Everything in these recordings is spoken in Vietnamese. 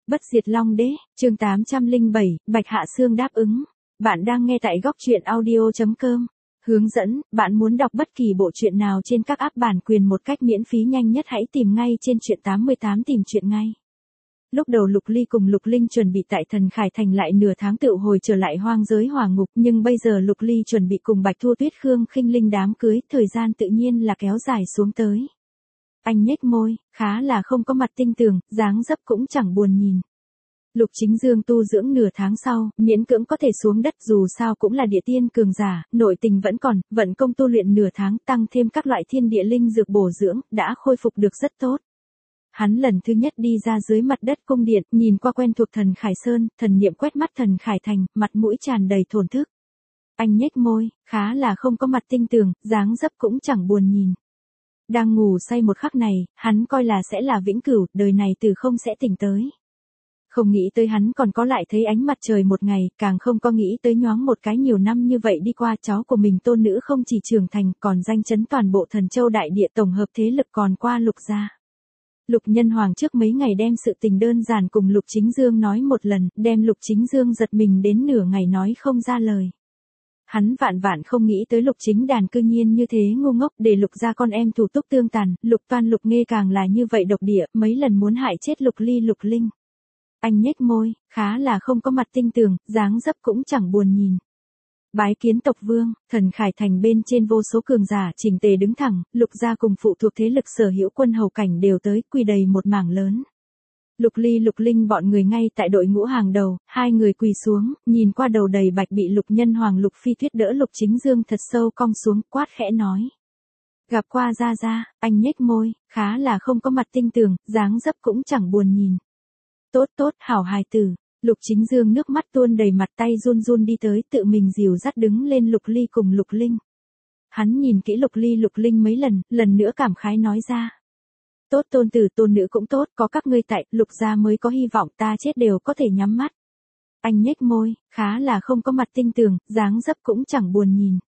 Bất diệt Long Đế, chương 807, Bạch Hạ Sương đáp ứng. Bạn đang nghe tại góc truyện audio.com. Hướng dẫn, bạn muốn đọc bất kỳ bộ truyện nào trên các app bản quyền một cách miễn phí nhanh nhất hãy tìm ngay trên truyện 88 tìm truyện ngay. Lúc đầu Lục Ly cùng Lục Linh chuẩn bị tại Thần Khải Thành lại nửa tháng tựu hồi trở lại hoang giới hỏa ngục, nhưng bây giờ Lục Ly chuẩn bị cùng Bạch Thu Tuyết Khương Khinh Linh đám cưới, thời gian tự nhiên là kéo dài xuống tới. Anh nhếch môi, khá là không có mặt tinh tường, dáng dấp cũng chẳng buồn nhìn. Lục Chính Dương tu dưỡng nửa tháng sau, miễn cưỡng có thể xuống đất, dù sao cũng là địa tiên cường giả, nội tình vẫn còn, vận công tu luyện nửa tháng tăng thêm các loại thiên địa linh dược bổ dưỡng, đã khôi phục được rất tốt. Hắn lần thứ nhất đi ra dưới mặt đất cung điện, nhìn qua quen thuộc Thần Khải Sơn, thần niệm quét mắt Thần Khải Thành, mặt mũi tràn đầy thổn thức. Anh nhếch môi, khá là không có mặt tinh tường, dáng dấp cũng chẳng buồn nhìn. Đang ngủ say một khắc này, hắn coi là sẽ là vĩnh cửu, đời này từ không sẽ tỉnh tới. Không nghĩ tới hắn còn có lại thấy ánh mặt trời một ngày, càng không có nghĩ tới nhoáng một cái nhiều năm như vậy đi qua, cháu của mình tôn nữ không chỉ trưởng thành còn danh chấn toàn bộ Thần Châu đại địa, tổng hợp thế lực còn qua Lục gia. Lục Nhân Hoàng trước mấy ngày đem sự tình đơn giản cùng Lục Chính Dương nói một lần, đem Lục Chính Dương giật mình đến nửa ngày nói không ra lời. Hắn vạn vạn không nghĩ tới Lục Chính Đàn cư nhiên như thế ngu ngốc, để Lục gia con em thủ túc tương tàn, Lục Toan Lục Nghê càng là như vậy độc địa, mấy lần muốn hại chết Lục Ly Lục Linh. Anh nhếch môi, khá là không có mặt tinh tường, dáng dấp cũng chẳng buồn nhìn. Bái kiến tộc vương, Thần Khải Thành bên trên vô số cường giả chỉnh tề đứng thẳng, Lục gia cùng phụ thuộc thế lực sở hữu quân hầu cảnh đều tới, quỳ đầy một mảng lớn. Lục Ly Lục Linh bọn người ngay tại đội ngũ hàng đầu, hai người quỳ xuống, nhìn qua đầu đầy bạch bị Lục Nhân Hoàng Lục Phi Tuyết đỡ Lục Chính Dương thật sâu cong xuống, quát khẽ nói. Gặp qua gia gia, anh nhếch môi, khá là không có mặt tinh tường, dáng dấp cũng chẳng buồn nhìn. Tốt tốt, hảo hài tử. Lục Chính Dương nước mắt tuôn đầy mặt, tay run run đi tới, tự mình dìu dắt đứng lên Lục Ly cùng Lục Linh. Hắn nhìn kỹ Lục Ly Lục Linh mấy lần nữa cảm khái nói ra. Tốt, tôn tử tôn nữ cũng tốt, có các ngươi tại, Lục gia mới có hy vọng, ta chết đều có thể nhắm mắt. Anh nhếch môi, khá là không có mặt tinh tường, dáng dấp cũng chẳng buồn nhìn.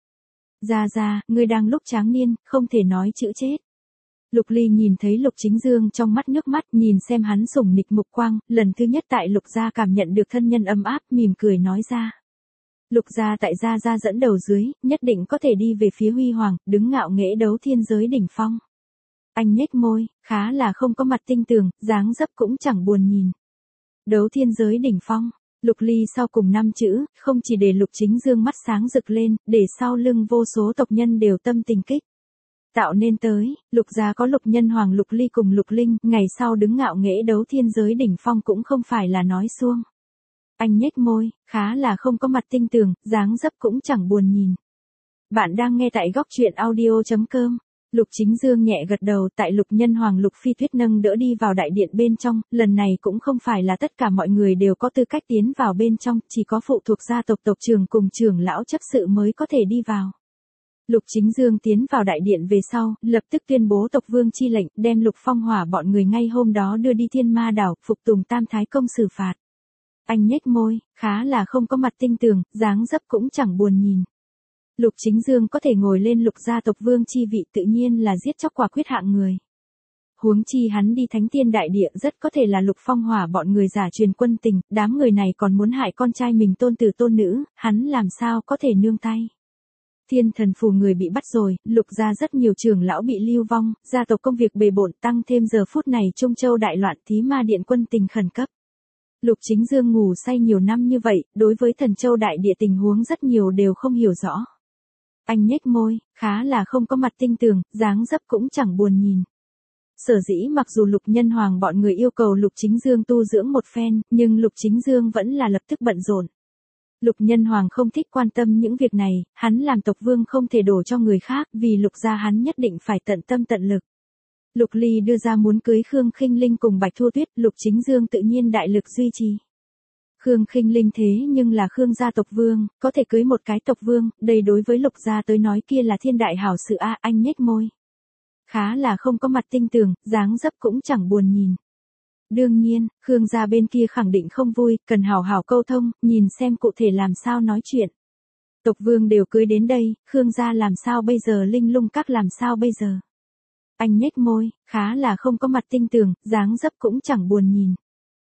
Gia, ngươi đang lúc tráng niên, không thể nói chữ chết. Lục Ly nhìn thấy Lục Chính Dương trong mắt nước mắt, nhìn xem hắn sủng nịch mục quang, lần thứ nhất tại Lục gia cảm nhận được thân nhân ấm áp, mỉm cười nói ra. Lục gia tại gia dẫn đầu dưới, nhất định có thể đi về phía huy hoàng, đứng ngạo nghễ đấu thiên giới đỉnh phong. Anh nhếch môi, khá là không có mặt tinh tường, dáng dấp cũng chẳng buồn nhìn. Đấu thiên giới đỉnh phong, Lục Ly sau cùng 5 chữ, không chỉ để Lục Chính Dương mắt sáng rực lên, để sau lưng vô số tộc nhân đều tâm tình kích. Tạo nên tới, Lục gia có Lục Nhân Hoàng Lục Ly cùng Lục Linh, ngày sau đứng ngạo nghễ đấu thiên giới đỉnh phong cũng không phải là nói suông. Anh nhếch môi, khá là không có mặt tinh tường, dáng dấp cũng chẳng buồn nhìn. Bạn đang nghe tại góc truyện audio.com. Lục Chính Dương nhẹ gật đầu, tại Lục Nhân Hoàng Lục Phi Tuyết nâng đỡ đi vào đại điện bên trong, lần này cũng không phải là tất cả mọi người đều có tư cách tiến vào bên trong, chỉ có phụ thuộc gia tộc tộc trưởng cùng trưởng lão chấp sự mới có thể đi vào. Lục Chính Dương tiến vào đại điện về sau, lập tức tuyên bố tộc vương chi lệnh, đem Lục Phong Hỏa bọn người ngay hôm đó đưa đi Thiên Ma đảo, phục tùng Tam Thái công xử phạt. Anh nhếch môi, khá là không có mặt tinh tường, dáng dấp cũng chẳng buồn nhìn. Lục Chính Dương có thể ngồi lên Lục gia tộc vương chi vị tự nhiên là giết chóc quả quyết hạng người. Huống chi hắn đi Thánh Tiên đại địa rất có thể là Lục Phong Hỏa bọn người giả truyền quân tình, đám người này còn muốn hại con trai mình tôn tử tôn nữ, hắn làm sao có thể nương tay. Thiên Thần Phù người bị bắt rồi, Lục gia rất nhiều trưởng lão bị lưu vong, gia tộc công việc bề bộn, tăng thêm giờ phút này Trung Châu đại loạn, Thí Ma điện quân tình khẩn cấp. Lục Chính Dương ngủ say nhiều năm như vậy, đối với Thần Châu đại địa tình huống rất nhiều đều không hiểu rõ. Anh nhếch môi, khá là không có mặt tinh tường, dáng dấp cũng chẳng buồn nhìn. Sở dĩ mặc dù Lục Nhân Hoàng bọn người yêu cầu Lục Chính Dương tu dưỡng một phen, nhưng Lục Chính Dương vẫn là lập tức bận rộn. Lục Nhân Hoàng không thích quan tâm những việc này, hắn làm tộc vương không thể đổ cho người khác, vì Lục gia hắn nhất định phải tận tâm tận lực. Lục Ly đưa ra muốn cưới Khương Khinh Linh cùng Bạch Thu Tuyết, Lục Chính Dương tự nhiên đại lực duy trì. Khương Khinh Linh thế nhưng là Khương gia tộc vương, có thể cưới một cái tộc vương, đây đối với Lục gia tới nói kia là thiên đại hảo sự a. Anh nhếch môi. Khá là không có mặt tinh tường, dáng dấp cũng chẳng buồn nhìn. Đương nhiên, Khương gia bên kia khẳng định không vui, cần hảo hảo câu thông, nhìn xem cụ thể làm sao nói chuyện. Tộc vương đều cưới đến đây, Khương gia làm sao bây giờ, Linh Lung các làm sao bây giờ. Anh nhếch môi, khá là không có mặt tinh tường, dáng dấp cũng chẳng buồn nhìn.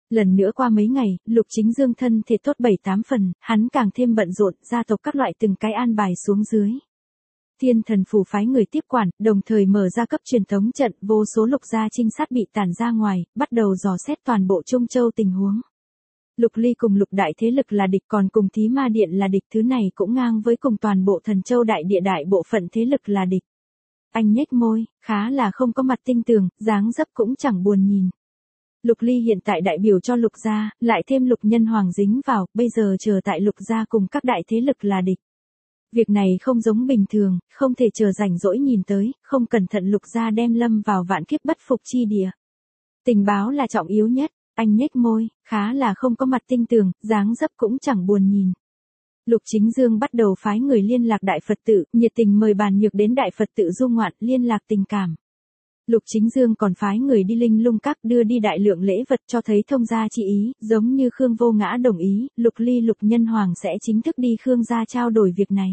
Lần nữa qua mấy ngày, Lục Chính Dương thân thể tốt 7-8 phần, hắn càng thêm bận rộn, gia tộc các loại từng cái an bài xuống dưới. Thiên Thần Phủ phái người tiếp quản, đồng thời mở ra cấp truyền tống trận, vô số Lục gia trinh sát bị tản ra ngoài, bắt đầu dò xét toàn bộ Trung Châu tình huống. Lục Ly cùng Lục đại thế lực là địch, còn cùng Thí Ma Điện là địch, thứ này cũng ngang với cùng toàn bộ Thần Châu đại địa đại bộ phận thế lực là địch. Anh nhếch môi, khá là không có mặt tinh tường, dáng dấp cũng chẳng buồn nhìn. Lục Ly hiện tại đại biểu cho Lục gia, lại thêm Lục Nhân Hoàng dính vào, bây giờ chờ tại Lục gia cùng các đại thế lực là địch. Việc này không giống bình thường, không thể chờ rảnh rỗi nhìn tới, không cẩn thận Lục gia đem lâm vào vạn kiếp bất phục chi địa. Tình báo là trọng yếu nhất, anh nhếch môi, khá là không có mặt tinh tường, dáng dấp cũng chẳng buồn nhìn. Lục Chính Dương bắt đầu phái người liên lạc Đại Phật tự, nhiệt tình mời Bàn Nhược đến Đại Phật tự du ngoạn, liên lạc tình cảm. Lục Chính Dương còn phái người đi Linh Lung Các đưa đi đại lượng lễ vật cho thấy thông gia chi ý, giống như Khương Vô Ngã đồng ý, Lục Ly Lục Nhân Hoàng sẽ chính thức đi Khương gia trao đổi việc này.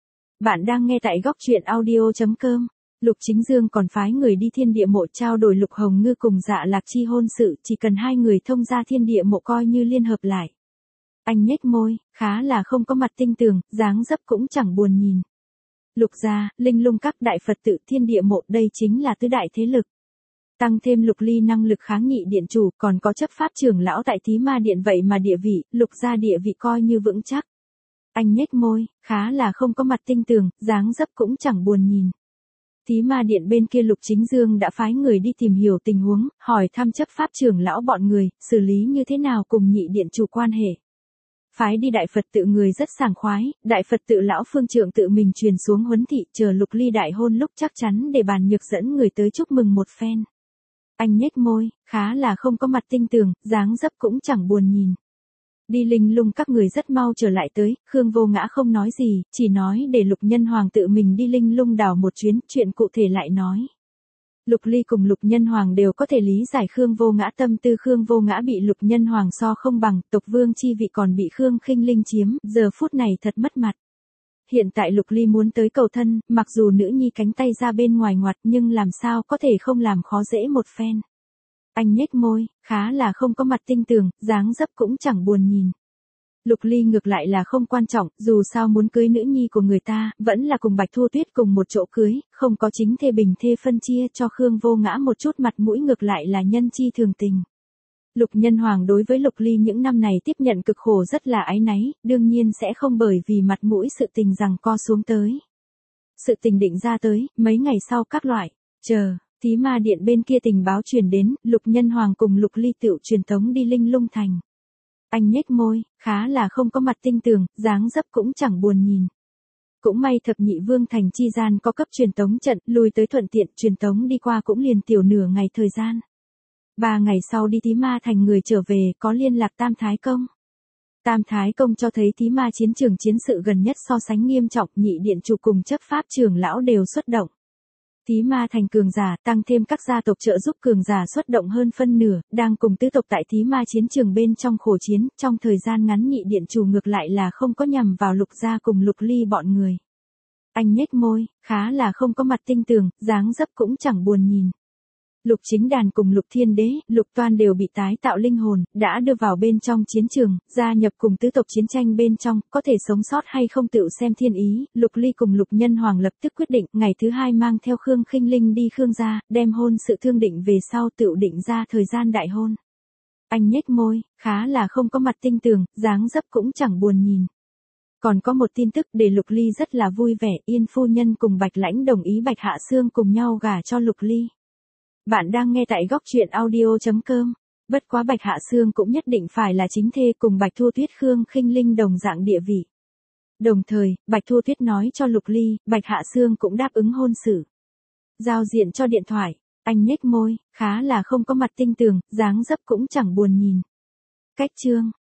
Bạn đang nghe tại góc truyện audio.com. Lục Chính Dương còn phái người đi Thiên Địa Mộ trao đổi Lục Hồng Ngư cùng Dạ Lạc Chi hôn sự, chỉ cần hai người thông gia Thiên Địa Mộ coi như liên hợp lại. Anh nhếch môi, khá là không có mặt tinh tường, dáng dấp cũng chẳng buồn nhìn. Lục gia, Linh Lung Các, Đại Phật tự, Thiên Địa Mộ, đây chính là tứ đại thế lực. Tăng thêm Lục Ly năng lực kháng nghị điện chủ, còn có chấp pháp trưởng lão tại Thí Ma Điện, vậy mà địa vị, Lục gia địa vị coi như vững chắc. Anh nhếch môi, khá là không có mặt tinh tường, dáng dấp cũng chẳng buồn nhìn. Thí Ma Điện bên kia Lục Chính Dương đã phái người đi tìm hiểu tình huống, hỏi thăm chấp pháp trưởng lão bọn người, xử lý như thế nào cùng nhị điện chủ quan hệ. Phái đi Đại Phật tự người rất sảng khoái, Đại Phật tự lão phương trượng tự mình truyền xuống huấn thị, chờ Lục Ly đại hôn lúc chắc chắn để Bàn Nhược dẫn người tới chúc mừng một phen. Anh nhếch môi, khá là không có mặt tinh tường, dáng dấp cũng chẳng buồn nhìn. Đi Linh Lung Các người rất mau trở lại tới, Khương Vô Ngã không nói gì, chỉ nói để Lục Nhân Hoàng tự mình đi Linh Lung đảo một chuyến, chuyện cụ thể lại nói. Lục Ly cùng Lục Nhân Hoàng đều có thể lý giải Khương Vô Ngã tâm tư. Khương Vô Ngã bị Lục Nhân Hoàng so không bằng, tộc vương chi vị còn bị Khương Khinh Linh chiếm, giờ phút này thật mất mặt. Hiện tại Lục Ly muốn tới cầu thân, mặc dù nữ nhi cánh tay ra bên ngoài ngoặt nhưng làm sao có thể không làm khó dễ một phen. Anh nhếch môi, khá là không có mặt tinh tường, dáng dấp cũng chẳng buồn nhìn. Lục Ly ngược lại là không quan trọng, dù sao muốn cưới nữ nhi của người ta, vẫn là cùng Bạch Thu Tuyết cùng một chỗ cưới, không có chính thê bình thê phân chia, cho Khương Vô Ngã một chút mặt mũi ngược lại là nhân chi thường tình. Lục Nhân Hoàng đối với Lục Ly những năm này tiếp nhận cực khổ rất là áy náy, đương nhiên sẽ không bởi vì mặt mũi sự tình giằng co xuống tới. Sự tình định ra tới, mấy ngày sau các loại, chờ. Thí Ma Điện bên kia tình báo truyền đến, Lục Nhân Hoàng cùng Lục Ly tựu truyền tống đi Linh Lung Thành. Anh nhếch môi, khá là không có mặt tinh tường, dáng dấp cũng chẳng buồn nhìn. Cũng may Thập Nhị Vương Thành chi gian có cấp truyền tống trận, lùi tới thuận tiện, truyền tống đi qua cũng liền tiểu nửa ngày thời gian. 3 ngày sau đi Thí Ma Thành người trở về, có liên lạc Tam Thái Công. Tam Thái Công cho thấy Thí Ma chiến trường chiến sự gần nhất so sánh nghiêm trọng, nhị điện chủ cùng chấp pháp trưởng lão đều xuất động. Thí Ma Thành cường giả, tăng thêm các gia tộc trợ giúp cường giả xuất động hơn phân nửa, đang cùng tứ tộc tại Thí Ma chiến trường bên trong khổ chiến, trong thời gian ngắn nhị điện chủ ngược lại là không có nhằm vào Lục gia cùng Lục Ly bọn người. Anh nhếch môi, khá là không có mặt tinh tường, dáng dấp cũng chẳng buồn nhìn. Lục Chính Đàn cùng Lục Thiên Đế, Lục Toan đều bị tái tạo linh hồn, đã đưa vào bên trong chiến trường, gia nhập cùng tứ tộc chiến tranh bên trong, có thể sống sót hay không tựu xem thiên ý. Lục Ly cùng Lục Nhân Hoàng lập tức quyết định, ngày thứ 2 mang theo Khương Khinh Linh đi Khương gia, đem hôn sự thương định về sau tựu định ra thời gian đại hôn. Anh nhếch môi, khá là không có mặt tinh tường, dáng dấp cũng chẳng buồn nhìn. Còn có một tin tức để Lục Ly rất là vui vẻ, Yên phu nhân cùng Bạch Lãnh đồng ý Bạch Hạ Xương cùng nhau gả cho Lục Ly. Bạn đang nghe tại góc truyện audio.com. Bất quá Bạch Hạ Xương cũng nhất định phải là chính thê, cùng Bạch Thu Tuyết Khương Khinh Linh đồng dạng địa vị. Đồng thời, Bạch Thu Tuyết nói cho Lục Ly, Bạch Hạ Xương cũng đáp ứng hôn sự. Giao diện cho điện thoại, anh nhếch môi, khá là không có mặt tinh tường, dáng dấp cũng chẳng buồn nhìn. Cách chương.